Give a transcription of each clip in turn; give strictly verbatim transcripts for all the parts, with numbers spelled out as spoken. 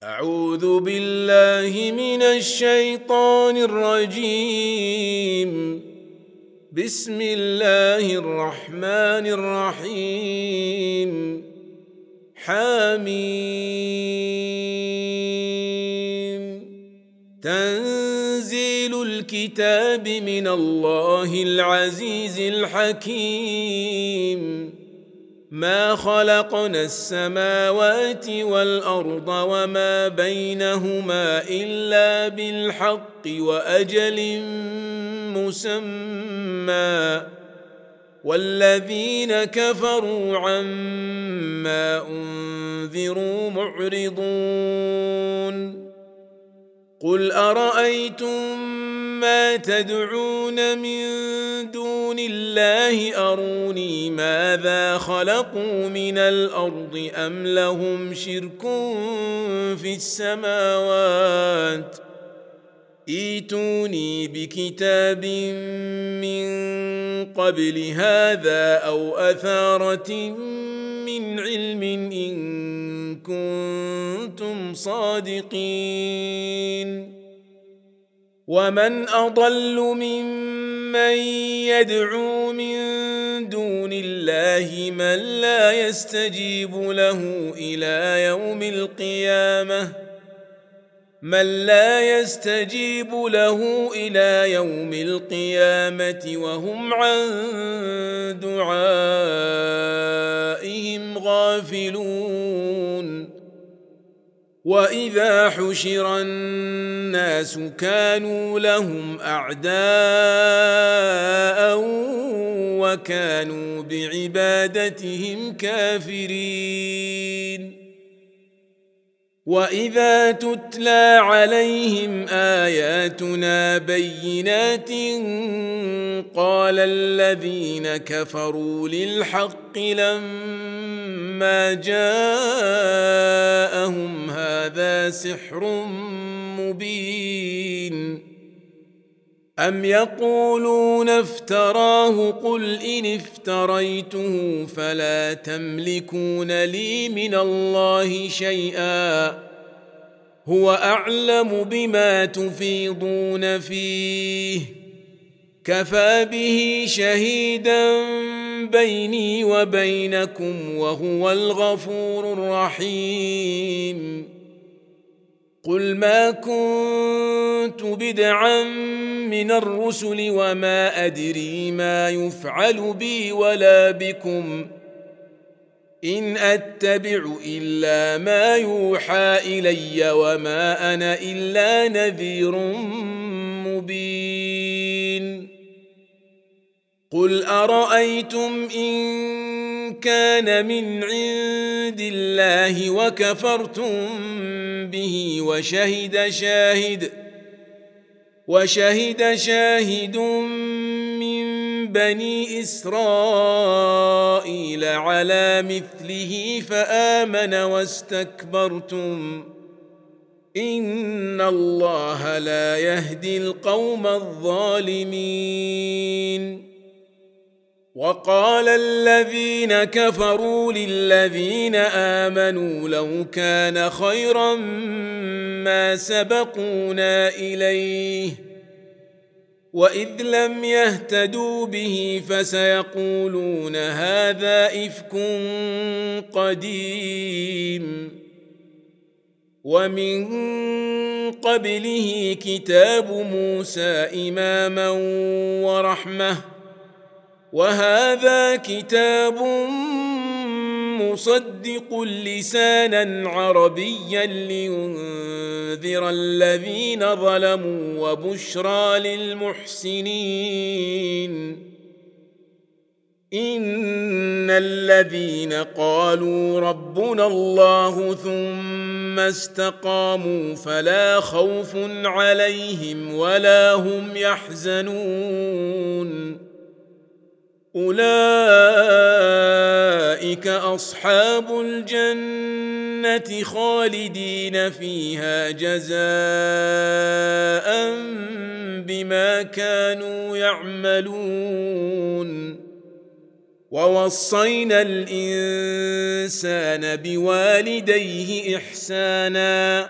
أعوذ بالله من الشيطان الرجيم. بسم الله الرحمن الرحيم. حميم. تنزيل الكتاب من الله العزيز الحكيم. ما خلقنا السماوات والأرض وما بينهما إلا بالحق وأجل مسمى، والذين كفروا عما أنذروا معرضون. قل أرأيتم ما تدعون من دون الله أروني ماذا خلقوا من الأرض أم لهم شرك في السماوات؟ ائتوني بكتاب من قبل هذا أو أثارة من علم إن كنتم صادقين. ومن أضل ممن يدعو من دون الله من لا يستجيب له إلى يوم القيامة من لا يستجيب له إلى يوم القيامة وهم عن دعائهم غافلون. وإذا حشر الناس كانوا لهم أعداء وكانوا بعبادتهم كافرين. وإذا تتلى عليهم آياتنا بينات قال الذين كفروا للحق لما جاءهم هذا سحر مبين. أم يقولون افتراه قل إن افتريته فلا تملكون لي من الله شيئا هو أعلم بما تفيضون فيه كفى به شهيدا بيني وبينكم وهو الغفور الرحيم. قل ما كنت بدعا من الرسل وما أدري ما يفعل بي ولا بكم إن أتبع إلا ما يوحى إلي وما أنا إلا نذير مبين. قل أرأيتم إن كان من عند الله وكفرتم به وشهد شاهد وشهد شاهد من بني إسرائيل على مثله فآمن واستكبرتم إن الله لا يهدي القوم الظالمين. وقال الذين كفروا للذين آمنوا لو كان خيرا ما سبقونا إليه وإذ لم يهتدوا به فسيقولون هذا إفك قديم. ومن قبله كتاب موسى إماما ورحمة وهذا كتاب مصدق لسانا عربيا لينذر الذين ظلموا وبشرى للمحسنين. إن الذين قالوا ربنا الله ثم استقاموا فلا خوف عليهم ولا هم يحزنون. أولئك أصحاب الجنة خالدين فيها جزاء بما كانوا يعملون. ووصينا الإنسان بوالديه إحسانا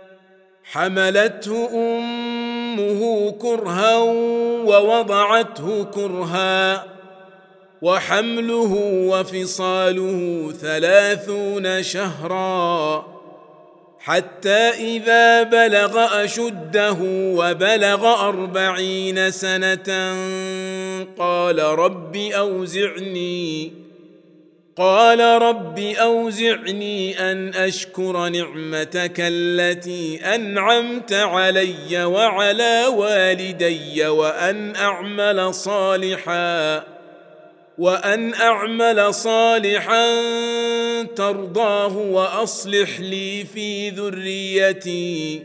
حملته أمه كرها ووضعته كرها وحمله وفصاله ثلاثون شهرا حتى إذا بلغ أشده وبلغ أربعين سنة قال رب أوزعني قال رب أوزعني أن أشكر نعمتك التي أنعمت علي وعلى والدي وأن أعمل صالحا وأن أعمل صالحا ترضاه وأصلح لي في ذريتي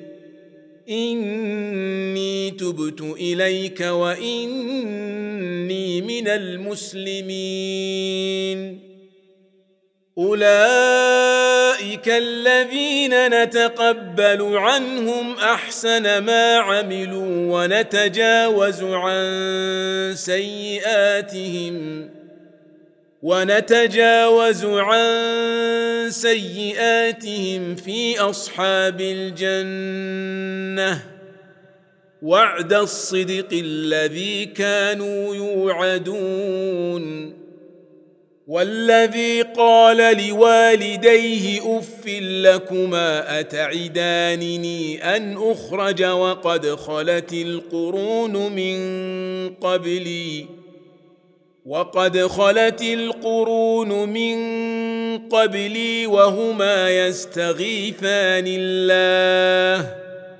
إني تبت إليك وإني من المسلمين أولئك الذين نتقبل عنهم أحسن ما عملوا ونتجاوز عن سيئاتهم ونتجاوز عن سيئاتهم في أصحاب الجنة وعد الصدق الذي كانوا يوعدون والذي قال لوالديه أف لكما أتعدانني أن أخرج وقد خلت القرون من قبلي وقد خلت القرون من قبلي وهما يستغيثان الله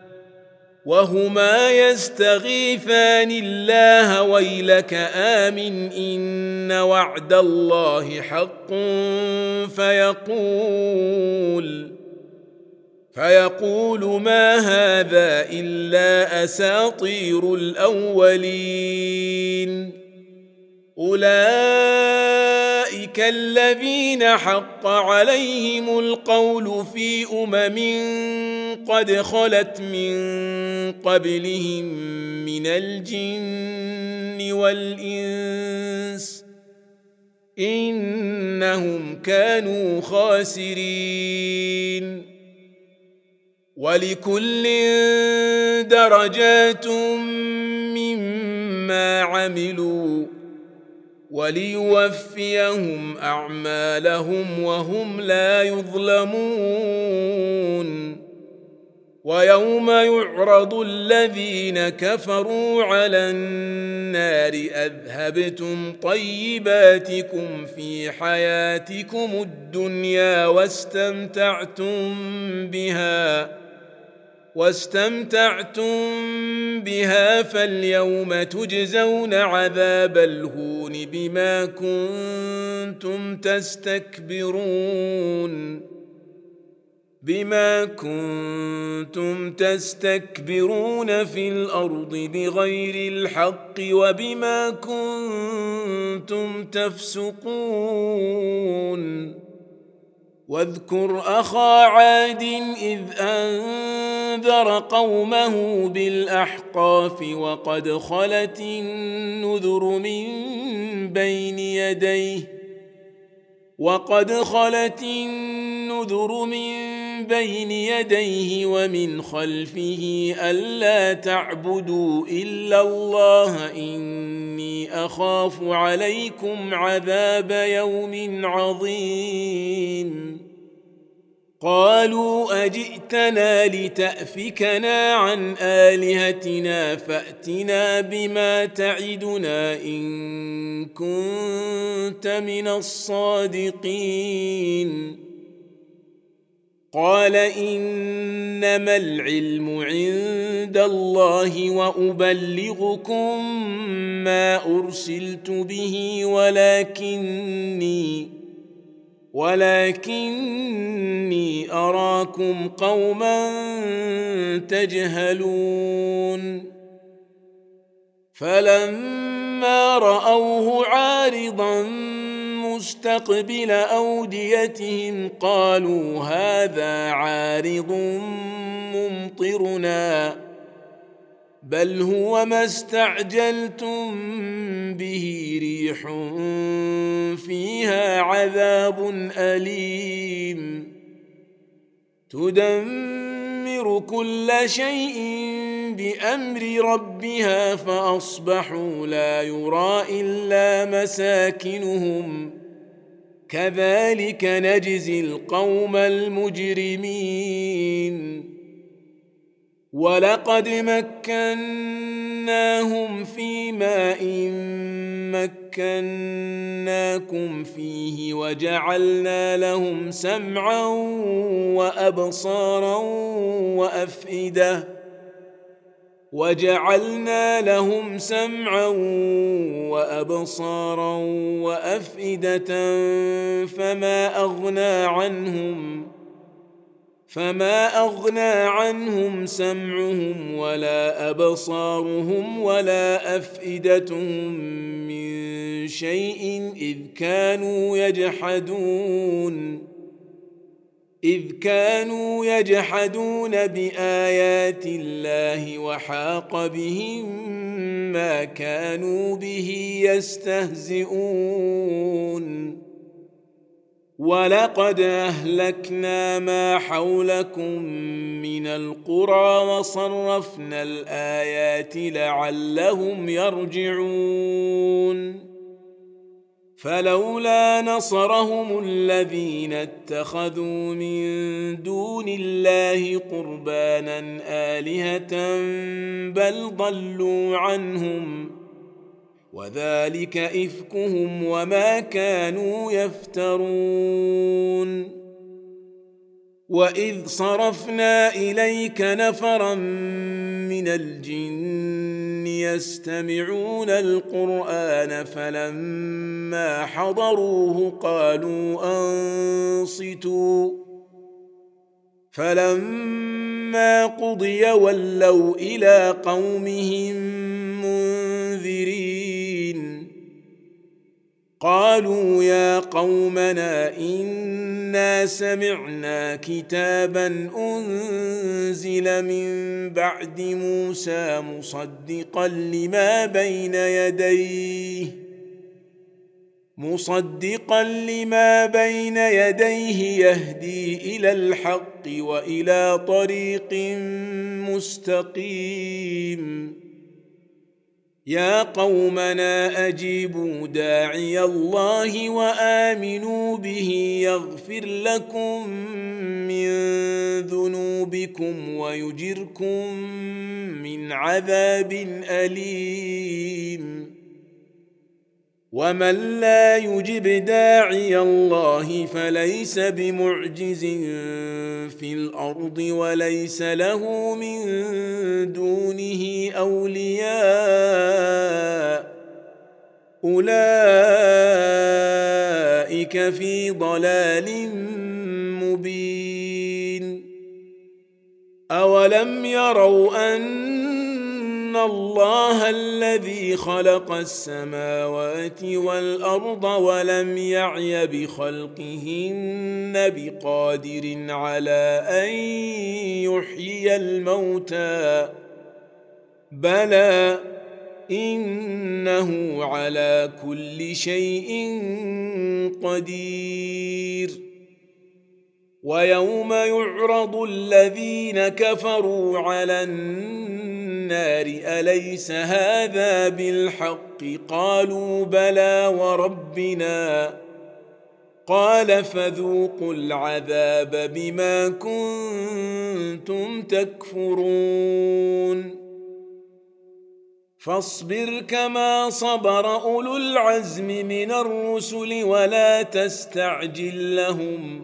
وهما يستغيثان الله ويلك آمن إن وعد الله حق فيقول فيقول ما هذا إلا أساطير الأولين أولئك الذين حق عليهم القول في أمم قد خلت من قبلهم من الجن والإنس إنهم كانوا خاسرين ولكل درجات مما عملوا وليوفيهم أعمالهم وهم لا يظلمون ويوم يعرض الذين كفروا على النار أذهبتم طيباتكم في حياتكم الدنيا واستمتعتم بها واستمتعتم بها فاليوم تجزون عذاب الهون بما كنتم تستكبرون بما كنتم تستكبرون في الأرض بغير الحق وبما كنتم تفسقون واذكر أخا عاد إذ أنذر قومه بالأحقاف وقد خلت النذر من بين يديه وقد خلت النذر من بين يديه ومن خلفه ألا تعبدوا إلا الله إني أخاف عليكم عذاب يوم عظيم قالوا أجئتنا لتأفكنا عن آلهتنا فأتنا بما تعدنا إن كنت من الصادقين قال إنما العلم عند الله وأبلغكم ما أرسلت به ولكني ولكني أراكم قوما تجهلون فلما رأوه عارضا مستقبل أوديتهم قالوا هذا عارض ممطرنا بل هو ما استعجلتم به ريح فيها عذاب أليم تدمر كل شيء بأمر ربها فأصبحوا لا يرى إلا مساكنهم كذلك نجزي القوم المجرمين ولقد مكناهم في ماء مكناكم فيه وجعلنا لهم سمعا وأبصارا وأفئدة وجعلنا لهم سمعا وأبصارا وأفئدة فما أغنى عنهم فما أغنى عنهم سمعهم ولا أبصارهم ولا أفئدتهم من شيء إذ كانوا يجحدون إذ كانوا يجحدون بآيات الله وحاق بهم ما كانوا به يستهزئون ولقد أهلكنا ما حولكم من القرى وصرفنا الآيات لعلهم يرجعون فلولا نصرهم الذين اتخذوا من دون الله قربانا آلهة بل ضلوا عنهم وذلك إفكهم وما كانوا يفترون وإذ صرفنا إليك نفرا من الجن يستمعون القرآن فلما حضروه قالوا أنصتوا فلما قضي ولوا إلى قومهم منذرين قالوا يا قومنا إنا سمعنا كتابا أنزل من بعد موسى مصدقا لما بين يديه مصدقا لما بين يديه يهدي إلى الحق وإلى طريق مستقيم يا قومنا أجيبوا داعي الله وآمنوا به يغفر لكم من ذنوبكم ويجركم من عذاب أليم ومن لا يجب داعي الله فليس بمعجز في الأرض وليس له من دونه أولياء أولئك في ضلال مبين أولم يروا أن إن الله الذي خلق السماوات والأرض ولم يعي بخلقهن بقادر على أن يحيي الموتى بلى إنه على كل شيء قدير ويوم يعرض الذين كفروا على النار أليس هذا بالحق قالوا بلى وربنا قال فذوقوا العذاب بما كنتم تكفرون فاصبر كما صبر أولو العزم من الرسل ولا تستعجل لهم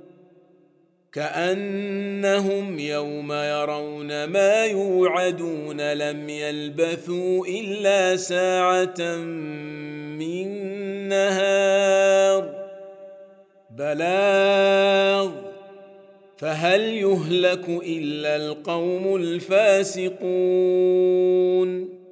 كأنهم يوم يرون ما يوعدون لم يلبثوا إلا ساعة من نهار بلاغ فهل يهلك إلا القوم الفاسقون